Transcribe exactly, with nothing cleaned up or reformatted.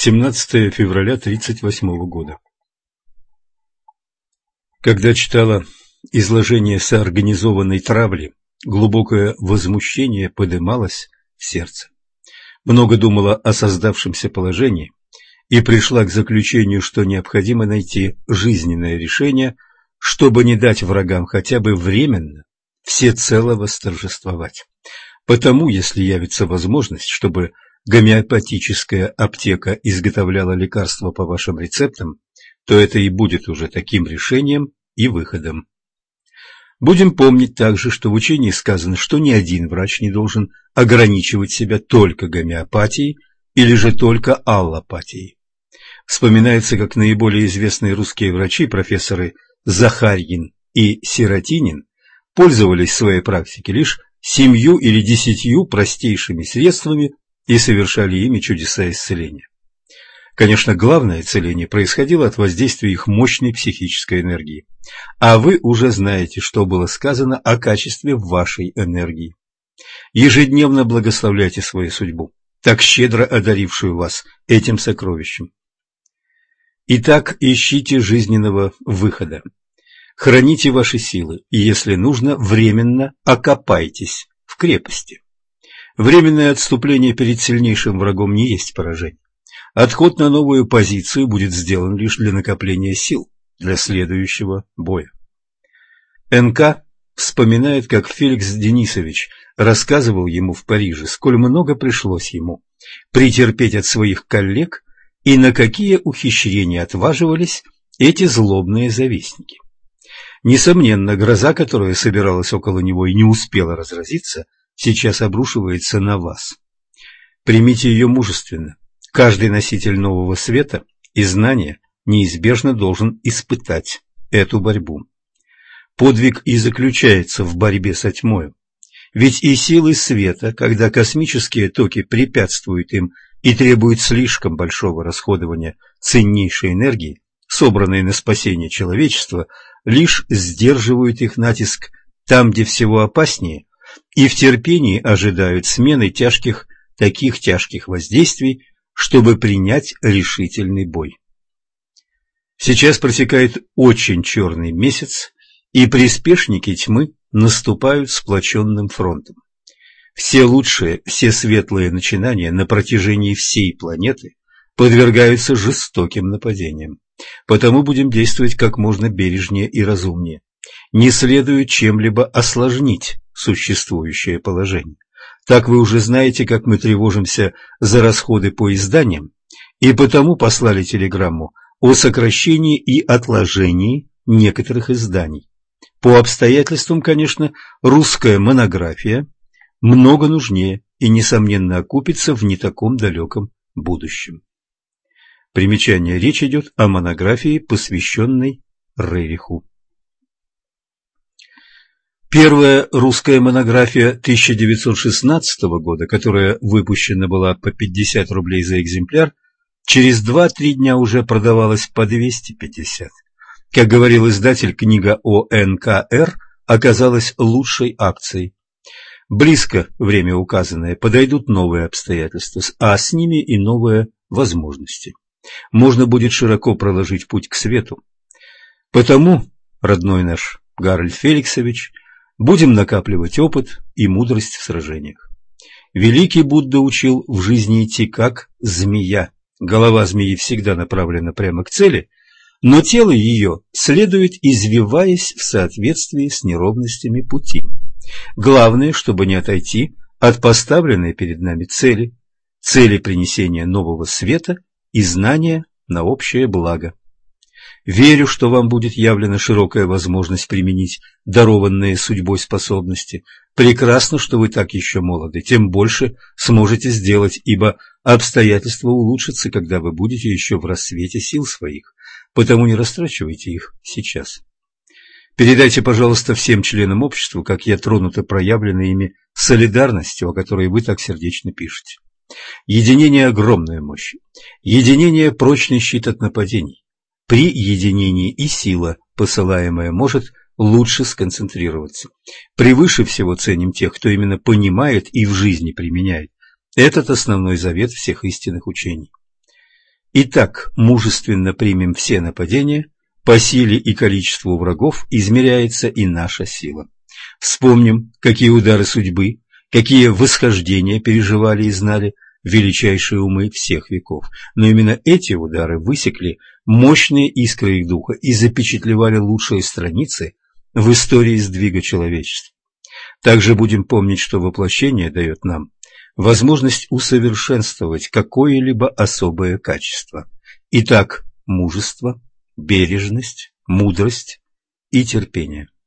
семнадцатое февраля тридцать восьмого года. Когда читала изложение соорганизованной травли, глубокое возмущение подымалось в сердце. Много думала о создавшемся положении и пришла к заключению, что необходимо найти жизненное решение, чтобы не дать врагам хотя бы временно всецело восторжествовать. Потому, если явится возможность, чтобы гомеопатическая аптека изготовляла лекарства по вашим рецептам, то это и будет уже таким решением и выходом. Будем помнить также, что в учении сказано, что ни один врач не должен ограничивать себя только гомеопатией или же только аллопатией. Вспоминается, как наиболее известные русские врачи, профессоры Захарьин и Сиротинин, пользовались в своей практике лишь семью или десятью простейшими средствами и совершали ими чудеса исцеления. Конечно, главное исцеление происходило от воздействия их мощной психической энергии. А вы уже знаете, что было сказано о качестве вашей энергии. Ежедневно благословляйте свою судьбу, так щедро одарившую вас этим сокровищем. Итак, ищите жизненного выхода. Храните ваши силы, и, если нужно, временно окопайтесь в крепости. Временное отступление перед сильнейшим врагом не есть поражение. Отход на новую позицию будет сделан лишь для накопления сил для следующего боя. эн ка вспоминает, как Феликс Денисович рассказывал ему в Париже, сколь много пришлось ему претерпеть от своих коллег и на какие ухищрения отваживались эти злобные завистники. Несомненно, гроза, которая собиралась около него и не успела разразиться, сейчас обрушивается на вас. Примите ее мужественно. Каждый носитель нового света и знания неизбежно должен испытать эту борьбу. Подвиг и заключается в борьбе со тьмою. Ведь и силы света, когда космические токи препятствуют им и требуют слишком большого расходования ценнейшей энергии, собранной на спасение человечества, лишь сдерживают их натиск там, где всего опаснее, и в терпении ожидают смены тяжких, таких тяжких воздействий, чтобы принять решительный бой. Сейчас протекает очень черный месяц, и приспешники тьмы наступают сплоченным фронтом. Все лучшие, все светлые начинания на протяжении всей планеты подвергаются жестоким нападениям. Потому будем действовать как можно бережнее и разумнее. Не следует чем-либо осложнить существующее положение. Так вы уже знаете, как мы тревожимся за расходы по изданиям, и потому послали телеграмму о сокращении и отложении некоторых изданий. По обстоятельствам, конечно, русская монография много нужнее и, несомненно, окупится в не таком далеком будущем. Примечание. Речь идет о монографии, посвященной Рериху. Первая русская монография тысяча девятьсот шестнадцатого года, которая выпущена была по пятьдесят рублей за экземпляр, через два-три дня уже продавалась по двести пятьдесят. Как говорил издатель, книга о эн ка эр оказалась лучшей акцией. Близко время указанное, подойдут новые обстоятельства, а с ними и новые возможности. Можно будет широко проложить путь к свету. Потому, родной наш Гарольд Феликсович, будем накапливать опыт и мудрость в сражениях. Великий Будда учил в жизни идти как змея. Голова змеи всегда направлена прямо к цели, но тело ее следует, извиваясь в соответствии с неровностями пути. Главное, чтобы не отойти от поставленной перед нами цели, цели принесения нового света и знания на общее благо. Верю, что вам будет явлена широкая возможность применить дарованные судьбой способности. Прекрасно, что вы так еще молоды, тем больше сможете сделать, ибо обстоятельства улучшатся, когда вы будете еще в рассвете сил своих, потому не растрачивайте их сейчас. Передайте, пожалуйста, всем членам общества, как я тронута проявленной ими солидарностью, о которой вы так сердечно пишете. Единение – огромная мощь. Единение – прочный щит от нападений. При единении и сила, посылаемая, может лучше сконцентрироваться. Превыше всего ценим тех, кто именно понимает и в жизни применяет этот основной завет всех истинных учений. Итак, мужественно примем все нападения, по силе и количеству врагов измеряется и наша сила. Вспомним, какие удары судьбы, какие восхождения переживали и знали величайшие умы всех веков. Но именно эти удары высекли мощные искры их духа и запечатлевали лучшие страницы в истории сдвига человечества. Также будем помнить, что воплощение дает нам возможность усовершенствовать какое-либо особое качество. Итак, мужество, бережность, мудрость и терпение.